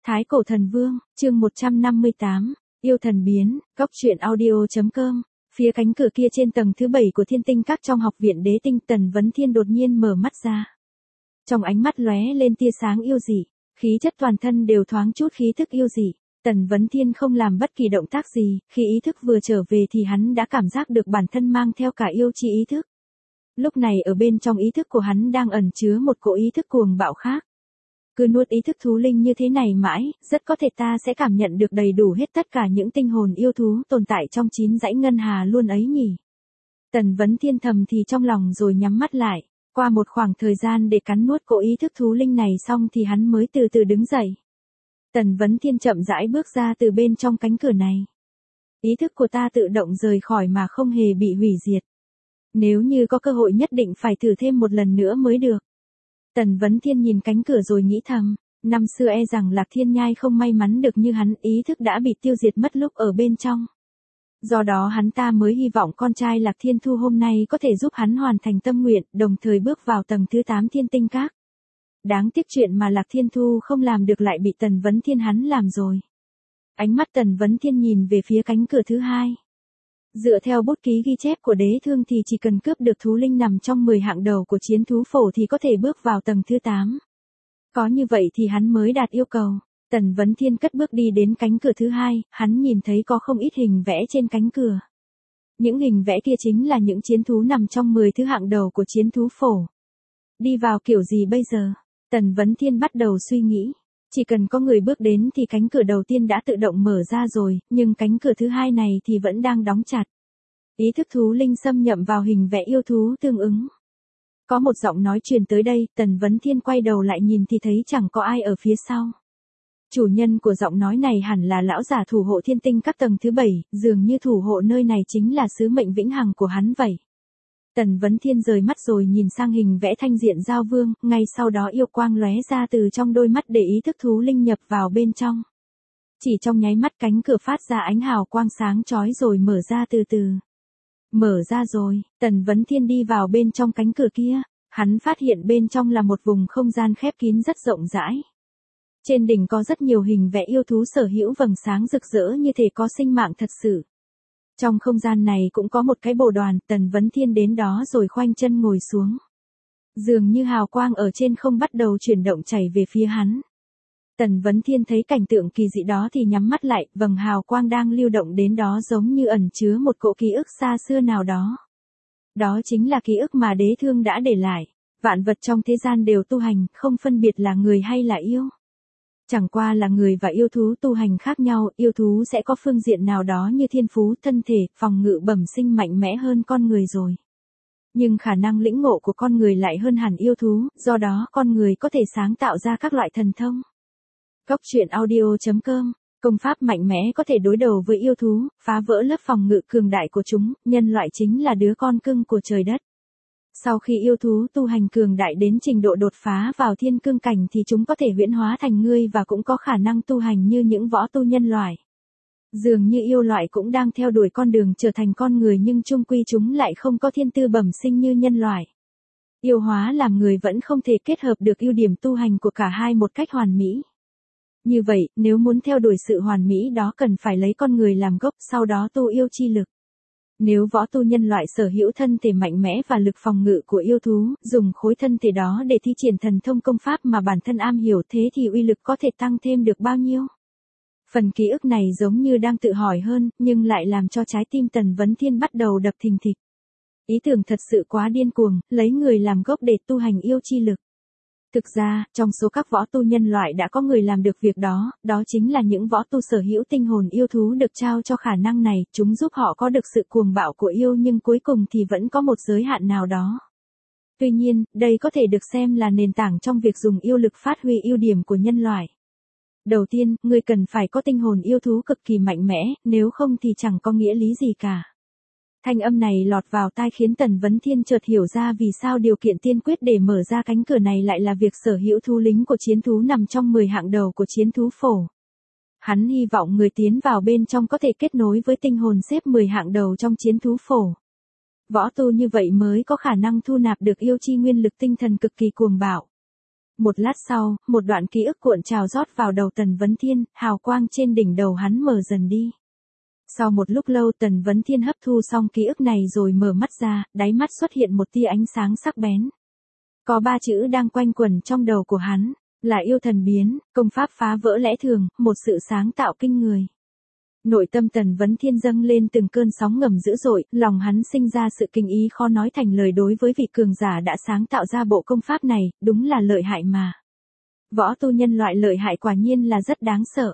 Thái Cổ Thần Vương, chương 158, yêu thần biến, góc truyện audio.com. Phía cánh cửa kia trên tầng thứ 7 của Thiên Tinh Các trong học viện Đế Tinh, Tần Vấn Thiên đột nhiên mở mắt ra. Trong ánh mắt lóe lên tia sáng yêu dị, khí chất toàn thân đều thoáng chút khí thức yêu dị. Tần Vấn Thiên không làm bất kỳ động tác gì, khi ý thức vừa trở về thì hắn đã cảm giác được bản thân mang theo cả yêu chi ý thức. Lúc này ở bên trong ý thức của hắn đang ẩn chứa một cỗ ý thức cuồng bạo khác. Cứ nuốt ý thức thú linh như thế này mãi, rất có thể ta sẽ cảm nhận được đầy đủ hết tất cả những tinh hồn yêu thú tồn tại trong 9 dãy ngân hà luôn ấy nhỉ. Tần Vấn Thiên thầm thì trong lòng rồi nhắm mắt lại, qua một khoảng thời gian để cắn nuốt cỗ ý thức thú linh này xong thì hắn mới từ từ đứng dậy. Tần Vấn Thiên chậm rãi bước ra từ bên trong cánh cửa này. Ý thức của ta tự động rời khỏi mà không hề bị hủy diệt. Nếu như có cơ hội nhất định phải thử thêm một lần nữa mới được. Tần Vấn Thiên nhìn cánh cửa rồi nghĩ thầm, năm xưa e rằng Lạc Thiên Nhai không may mắn được như hắn, ý thức đã bị tiêu diệt mất lúc ở bên trong. Do đó hắn ta mới hy vọng con trai Lạc Thiên Thu hôm nay có thể giúp hắn hoàn thành tâm nguyện, đồng thời bước vào tầng thứ 8 Thiên Tinh Các. Đáng tiếc chuyện mà Lạc Thiên Thu không làm được lại bị Tần Vấn Thiên hắn làm rồi. Ánh mắt Tần Vấn Thiên nhìn về phía cánh cửa thứ 2. Dựa theo bút ký ghi chép của Đế Thương thì chỉ cần cướp được thú linh nằm trong 10 hạng đầu của chiến thú phổ thì có thể bước vào tầng thứ 8. Có như vậy thì hắn mới đạt yêu cầu. Tần Vấn Thiên cất bước đi đến cánh cửa thứ 2, hắn nhìn thấy có không ít hình vẽ trên cánh cửa. Những hình vẽ kia chính là những chiến thú nằm trong 10 thứ hạng đầu của chiến thú phổ. Đi vào kiểu gì bây giờ? Tần Vấn Thiên bắt đầu suy nghĩ. Chỉ cần có người bước đến thì cánh cửa đầu tiên đã tự động mở ra rồi, nhưng cánh cửa thứ 2 này thì vẫn đang đóng chặt. Ý thức thú linh xâm nhập vào hình vẽ yêu thú tương ứng. Có một giọng nói truyền tới đây, Tần Vấn Thiên quay đầu lại nhìn thì thấy chẳng có ai ở phía sau. Chủ nhân của giọng nói này hẳn là lão giả thủ hộ Thiên Tinh Các tầng thứ 7, dường như thủ hộ nơi này chính là sứ mệnh vĩnh hằng của hắn vậy. Tần Vấn Thiên rời mắt rồi nhìn sang hình vẽ thanh diện giao vương, ngay sau đó yêu quang lóe ra từ trong đôi mắt để ý thức thú linh nhập vào bên trong. Chỉ trong nháy mắt cánh cửa phát ra ánh hào quang sáng chói rồi mở ra từ từ. Mở ra rồi, Tần Vấn Thiên đi vào bên trong cánh cửa kia, hắn phát hiện bên trong là một vùng không gian khép kín rất rộng rãi. Trên đỉnh có rất nhiều hình vẽ yêu thú sở hữu vầng sáng rực rỡ như thể có sinh mạng thật sự. Trong không gian này cũng có một cái bồ đoàn, Tần Vấn Thiên đến đó rồi khoanh chân ngồi xuống. Dường như hào quang ở trên không bắt đầu chuyển động chảy về phía hắn. Tần Vấn Thiên thấy cảnh tượng kỳ dị đó thì nhắm mắt lại, vầng hào quang đang lưu động đến đó giống như ẩn chứa một cỗ ký ức xa xưa nào đó. Đó chính là ký ức mà Đế Thương đã để lại. Vạn vật trong thế gian đều tu hành, không phân biệt là người hay là yêu. Chẳng qua là người và yêu thú tu hành khác nhau, yêu thú sẽ có phương diện nào đó như thiên phú, thân thể, phòng ngự bẩm sinh mạnh mẽ hơn con người rồi. Nhưng khả năng lĩnh ngộ của con người lại hơn hẳn yêu thú, do đó con người có thể sáng tạo ra các loại thần thông. Góc truyện audio.com, công pháp mạnh mẽ có thể đối đầu với yêu thú, phá vỡ lớp phòng ngự cường đại của chúng, nhân loại chính là đứa con cưng của trời đất. Sau khi yêu thú tu hành cường đại đến trình độ đột phá vào thiên cương cảnh thì chúng có thể huyễn hóa thành ngươi và cũng có khả năng tu hành như những võ tu nhân loại. Dường như yêu loại cũng đang theo đuổi con đường trở thành con người nhưng chung quy chúng lại không có thiên tư bẩm sinh như nhân loại. Yêu hóa làm người vẫn không thể kết hợp được ưu điểm tu hành của cả hai một cách hoàn mỹ. Như vậy, nếu muốn theo đuổi sự hoàn mỹ đó cần phải lấy con người làm gốc, sau đó tu yêu chi lực. Nếu võ tu nhân loại sở hữu thân thể mạnh mẽ và lực phòng ngự của yêu thú, dùng khối thân thể đó để thi triển thần thông công pháp mà bản thân am hiểu thế thì uy lực có thể tăng thêm được bao nhiêu? Phần ký ức này giống như đang tự hỏi hơn, nhưng lại làm cho trái tim Tần Vấn Thiên bắt đầu đập thình thịch. Ý tưởng thật sự quá điên cuồng, lấy người làm gốc để tu hành yêu chi lực. Thực ra, trong số các võ tu nhân loại đã có người làm được việc đó, đó chính là những võ tu sở hữu tinh hồn yêu thú được trao cho khả năng này, chúng giúp họ có được sự cuồng bạo của yêu nhưng cuối cùng thì vẫn có một giới hạn nào đó. Tuy nhiên, đây có thể được xem là nền tảng trong việc dùng yêu lực phát huy ưu điểm của nhân loại. Đầu tiên, người cần phải có tinh hồn yêu thú cực kỳ mạnh mẽ, nếu không thì chẳng có nghĩa lý gì cả. Thanh âm này lọt vào tai khiến Tần Vấn Thiên chợt hiểu ra vì sao điều kiện tiên quyết để mở ra cánh cửa này lại là việc sở hữu thú lính của chiến thú nằm trong 10 hạng đầu của chiến thú phổ. Hắn hy vọng người tiến vào bên trong có thể kết nối với tinh hồn xếp 10 hạng đầu trong chiến thú phổ. Võ tu như vậy mới có khả năng thu nạp được yêu chi nguyên lực tinh thần cực kỳ cuồng bạo. Một lát sau, một đoạn ký ức cuộn trào rót vào đầu Tần Vấn Thiên, hào quang trên đỉnh đầu hắn mờ dần đi. Sau một lúc lâu Tần Vấn Thiên hấp thu xong ký ức này rồi mở mắt ra, đáy mắt xuất hiện một tia ánh sáng sắc bén. Có 3 chữ đang quanh quẩn trong đầu của hắn, là yêu thần biến, công pháp phá vỡ lẽ thường, một sự sáng tạo kinh người. Nội tâm Tần Vấn Thiên dâng lên từng cơn sóng ngầm dữ dội, lòng hắn sinh ra sự kinh ý khó nói thành lời đối với vị cường giả đã sáng tạo ra bộ công pháp này, đúng là lợi hại mà. Võ tu nhân loại lợi hại quả nhiên là rất đáng sợ.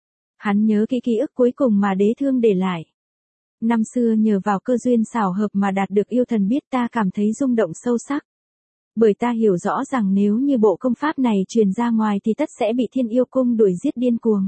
Hắn nhớ ký ức cuối cùng mà Đế Thương để lại. Năm xưa nhờ vào cơ duyên xảo hợp mà đạt được yêu thần biết, ta cảm thấy rung động sâu sắc. Bởi ta hiểu rõ rằng nếu như bộ công pháp này truyền ra ngoài thì tất sẽ bị Thiên Yêu Cung đuổi giết điên cuồng.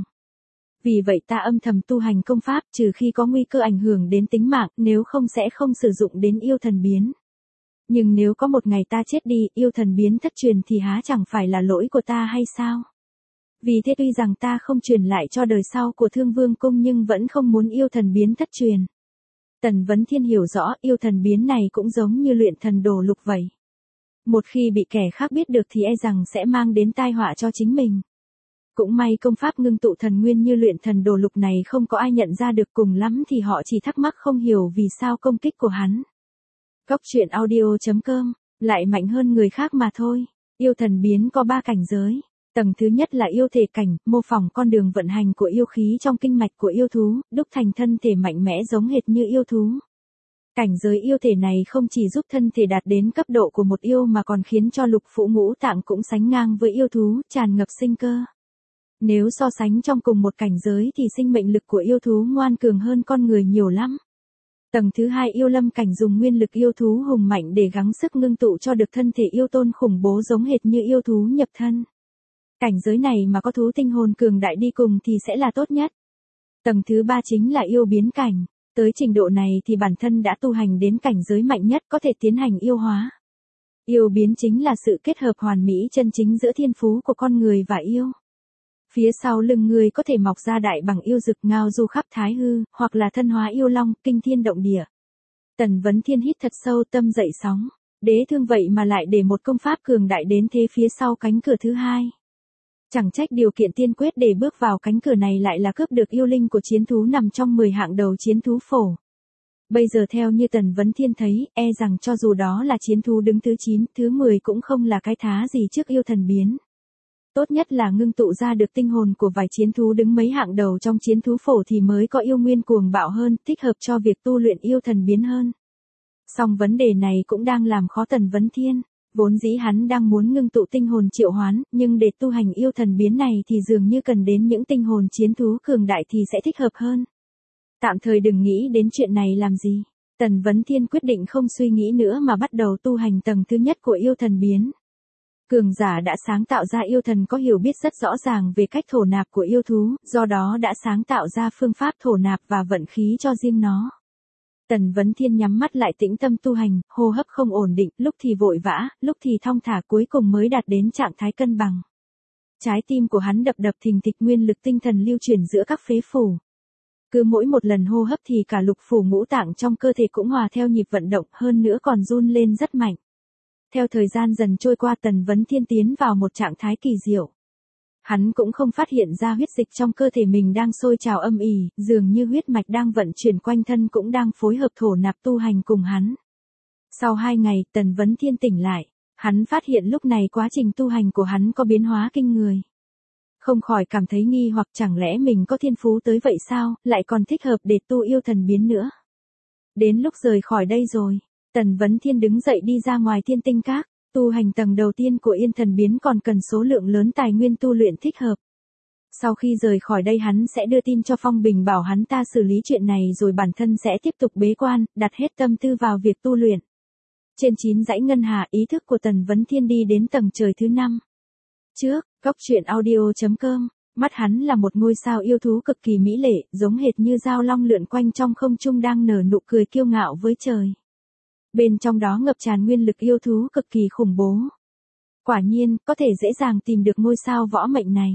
Vì vậy ta âm thầm tu hành công pháp, trừ khi có nguy cơ ảnh hưởng đến tính mạng, nếu không sẽ không sử dụng đến yêu thần biến. Nhưng nếu có một ngày ta chết đi, yêu thần biến thất truyền thì há chẳng phải là lỗi của ta hay sao? Vì thế tuy rằng ta không truyền lại cho đời sau của Thương Vương Cung nhưng vẫn không muốn yêu thần biến thất truyền. Tần Vấn Thiên hiểu rõ yêu thần biến này cũng giống như luyện thần đồ lục vậy. Một khi bị kẻ khác biết được thì e rằng sẽ mang đến tai họa cho chính mình. Cũng may công pháp ngưng tụ thần nguyên như luyện thần đồ lục này không có ai nhận ra được, cùng lắm thì họ chỉ thắc mắc không hiểu vì sao công kích của hắn. Góc truyện audio.com, lại mạnh hơn người khác mà thôi. Yêu thần biến có 3 cảnh giới. Tầng thứ nhất là yêu thể cảnh, mô phỏng con đường vận hành của yêu khí trong kinh mạch của yêu thú, đúc thành thân thể mạnh mẽ giống hệt như yêu thú. Cảnh giới yêu thể này không chỉ giúp thân thể đạt đến cấp độ của một yêu mà còn khiến cho lục phủ ngũ tạng cũng sánh ngang với yêu thú, tràn ngập sinh cơ. Nếu so sánh trong cùng một cảnh giới thì sinh mệnh lực của yêu thú ngoan cường hơn con người nhiều lắm. Tầng thứ hai yêu lâm cảnh dùng nguyên lực yêu thú hùng mạnh để gắng sức ngưng tụ cho được thân thể yêu tôn khủng bố giống hệt như yêu thú nhập thân. Cảnh giới này mà có thú tinh hồn cường đại đi cùng thì sẽ là tốt nhất. Tầng thứ ba chính là yêu biến cảnh. Tới trình độ này thì bản thân đã tu hành đến cảnh giới mạnh nhất, có thể tiến hành yêu hóa. Yêu biến chính là sự kết hợp hoàn mỹ chân chính giữa thiên phú của con người và yêu. Phía sau lưng người có thể mọc ra đại bằng yêu dực ngao du khắp thái hư, hoặc là thân hóa yêu long, kinh thiên động địa. Tần Vấn Thiên hít thật sâu, tâm dậy sóng. Đế Thương vậy mà lại để một công pháp cường đại đến thế phía sau cánh cửa thứ hai. Chẳng trách điều kiện tiên quyết để bước vào cánh cửa này lại là cướp được yêu linh của chiến thú nằm trong 10 hạng đầu chiến thú phổ. Bây giờ theo như Tần Vấn Thiên thấy, e rằng cho dù đó là chiến thú đứng thứ 9, thứ 10 cũng không là cái thá gì trước yêu thần biến. Tốt nhất là ngưng tụ ra được tinh hồn của vài chiến thú đứng mấy hạng đầu trong chiến thú phổ thì mới có yêu nguyên cuồng bạo hơn, thích hợp cho việc tu luyện yêu thần biến hơn. Song vấn đề này cũng đang làm khó Tần Vấn Thiên. Vốn dĩ hắn đang muốn ngưng tụ tinh hồn triệu hoán, nhưng để tu hành yêu thần biến này thì dường như cần đến những tinh hồn chiến thú cường đại thì sẽ thích hợp hơn. Tạm thời đừng nghĩ đến chuyện này làm gì. Tần Vấn Thiên quyết định không suy nghĩ nữa mà bắt đầu tu hành tầng thứ nhất của yêu thần biến. Cường giả đã sáng tạo ra yêu thần có hiểu biết rất rõ ràng về cách thổ nạp của yêu thú, do đó đã sáng tạo ra phương pháp thổ nạp và vận khí cho riêng nó. Tần Vấn Thiên nhắm mắt lại tĩnh tâm tu hành, hô hấp không ổn định, lúc thì vội vã, lúc thì thong thả, cuối cùng mới đạt đến trạng thái cân bằng. Trái tim của hắn đập đập thình thịch, nguyên lực tinh thần lưu chuyển giữa các phế phủ. Cứ mỗi một lần hô hấp thì cả lục phủ ngũ tạng trong cơ thể cũng hòa theo nhịp vận động, hơn nữa còn run lên rất mạnh. Theo thời gian dần trôi qua, Tần Vấn Thiên tiến vào một trạng thái kỳ diệu. Hắn cũng không phát hiện ra huyết dịch trong cơ thể mình đang sôi trào âm ỉ, dường như huyết mạch đang vận chuyển quanh thân cũng đang phối hợp thổ nạp tu hành cùng hắn. Sau 2 ngày, Tần Vấn Thiên tỉnh lại, hắn phát hiện lúc này quá trình tu hành của hắn có biến hóa kinh người. Không khỏi cảm thấy nghi hoặc, chẳng lẽ mình có thiên phú tới vậy sao, lại còn thích hợp để tu yêu thần biến nữa. Đến lúc rời khỏi đây rồi, Tần Vấn Thiên đứng dậy đi ra ngoài Thiên Tinh Các. Tu hành tầng đầu tiên của yên thần biến còn cần số lượng lớn tài nguyên tu luyện thích hợp. Sau khi rời khỏi đây hắn sẽ đưa tin cho Phong Bình bảo hắn ta xử lý chuyện này rồi bản thân sẽ tiếp tục bế quan, đặt hết tâm tư vào việc tu luyện. Trên 9 dãy ngân hà, ý thức của Tần Vấn Thiên đi đến tầng trời thứ 5. Trước, góc truyện audio.com, mắt hắn là một ngôi sao yêu thú cực kỳ mỹ lệ, giống hệt như dao long lượn quanh trong không trung đang nở nụ cười kiêu ngạo với trời. Bên trong đó ngập tràn nguyên lực yêu thú cực kỳ khủng bố. Quả nhiên, có thể dễ dàng tìm được ngôi sao võ mệnh này.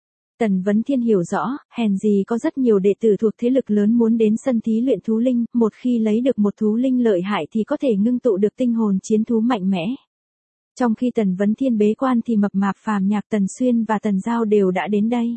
Tần Vấn Thiên hiểu rõ, hèn gì có rất nhiều đệ tử thuộc thế lực lớn muốn đến sân thí luyện thú linh, một khi lấy được một thú linh lợi hại thì có thể ngưng tụ được tinh hồn chiến thú mạnh mẽ. Trong khi Tần Vấn Thiên bế quan thì mập mạp Phàm Nhạc, Tần Xuyên và Tần Giao đều đã đến đây.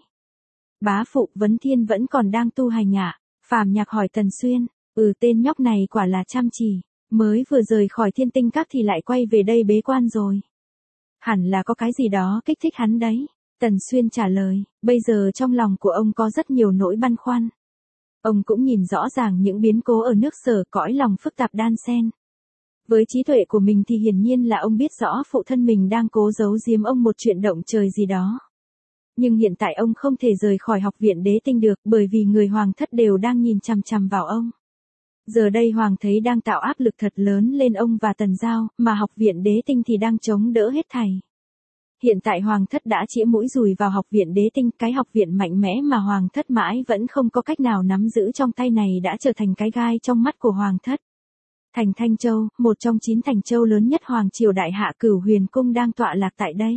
Bá phụ, Vấn Thiên vẫn còn đang tu hành ạ? Phàm Nhạc hỏi Tần Xuyên. Tên nhóc này quả là chăm chỉ, mới vừa rời khỏi Thiên Tinh Các thì lại quay về đây bế quan rồi. Hẳn là có cái gì đó kích thích hắn đấy. Tần Xuyên trả lời, bây giờ trong lòng của ông có rất nhiều nỗi băn khoăn. Ông cũng nhìn rõ ràng những biến cố ở nước Sở, cõi lòng phức tạp đan xen. Với trí tuệ của mình thì hiển nhiên là ông biết rõ phụ thân mình đang cố giấu giếm ông một chuyện động trời gì đó. Nhưng hiện tại ông không thể rời khỏi học viện Đế Tinh được, bởi vì người hoàng thất đều đang nhìn chằm chằm vào ông. Giờ đây hoàng thấy đang tạo áp lực thật lớn lên ông và Tần Giao, mà học viện Đế Tinh thì đang chống đỡ hết thảy. Hiện tại hoàng thất đã chĩa mũi dùi vào học viện Đế Tinh, cái học viện mạnh mẽ mà hoàng thất mãi vẫn không có cách nào nắm giữ trong tay này đã trở thành cái gai trong mắt của hoàng thất. Thành Thanh Châu, một trong 9 thành châu lớn nhất hoàng triều đại hạ, Cửu Huyền Cung đang tọa lạc tại đây.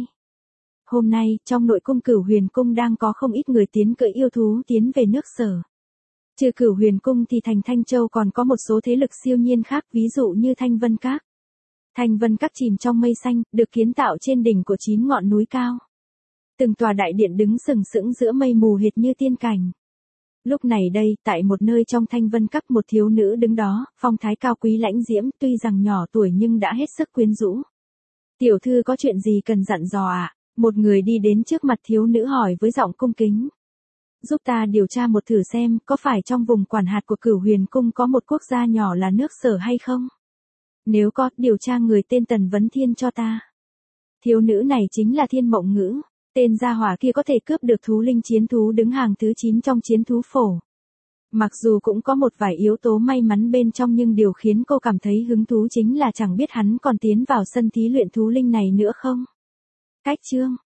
Hôm nay, trong nội cung Cửu Huyền Cung đang có không ít người tiến cưỡi yêu thú tiến về nước Sở. Trừ Cửu Huyền Cung thì thành Thanh Châu còn có một số thế lực siêu nhiên khác, ví dụ như Thanh Vân Các. Thanh Vân Các chìm trong mây xanh, được kiến tạo trên đỉnh của 9 ngọn núi cao. Từng tòa đại điện đứng sừng sững giữa mây mù hệt như tiên cảnh. Lúc này đây, tại một nơi trong Thanh Vân Các, một thiếu nữ đứng đó, phong thái cao quý lãnh diễm, tuy rằng nhỏ tuổi nhưng đã hết sức quyến rũ. Tiểu thư có chuyện gì cần dặn dò ạ? Một người đi đến trước mặt thiếu nữ hỏi với giọng cung kính. Giúp ta điều tra một thử xem, có phải trong vùng quản hạt của Cửu Huyền Cung có một quốc gia nhỏ là nước Sở hay không? Nếu có, điều tra người tên Tần Vấn Thiên cho ta. Thiếu nữ này chính là Thiên Mộng Ngữ. Tên gia hỏa kia có thể cướp được thú linh chiến thú đứng hàng thứ 9 trong chiến thú phổ. Mặc dù cũng có một vài yếu tố may mắn bên trong, nhưng điều khiến cô cảm thấy hứng thú chính là chẳng biết hắn còn tiến vào sân thí luyện thú linh này nữa không? Cách chương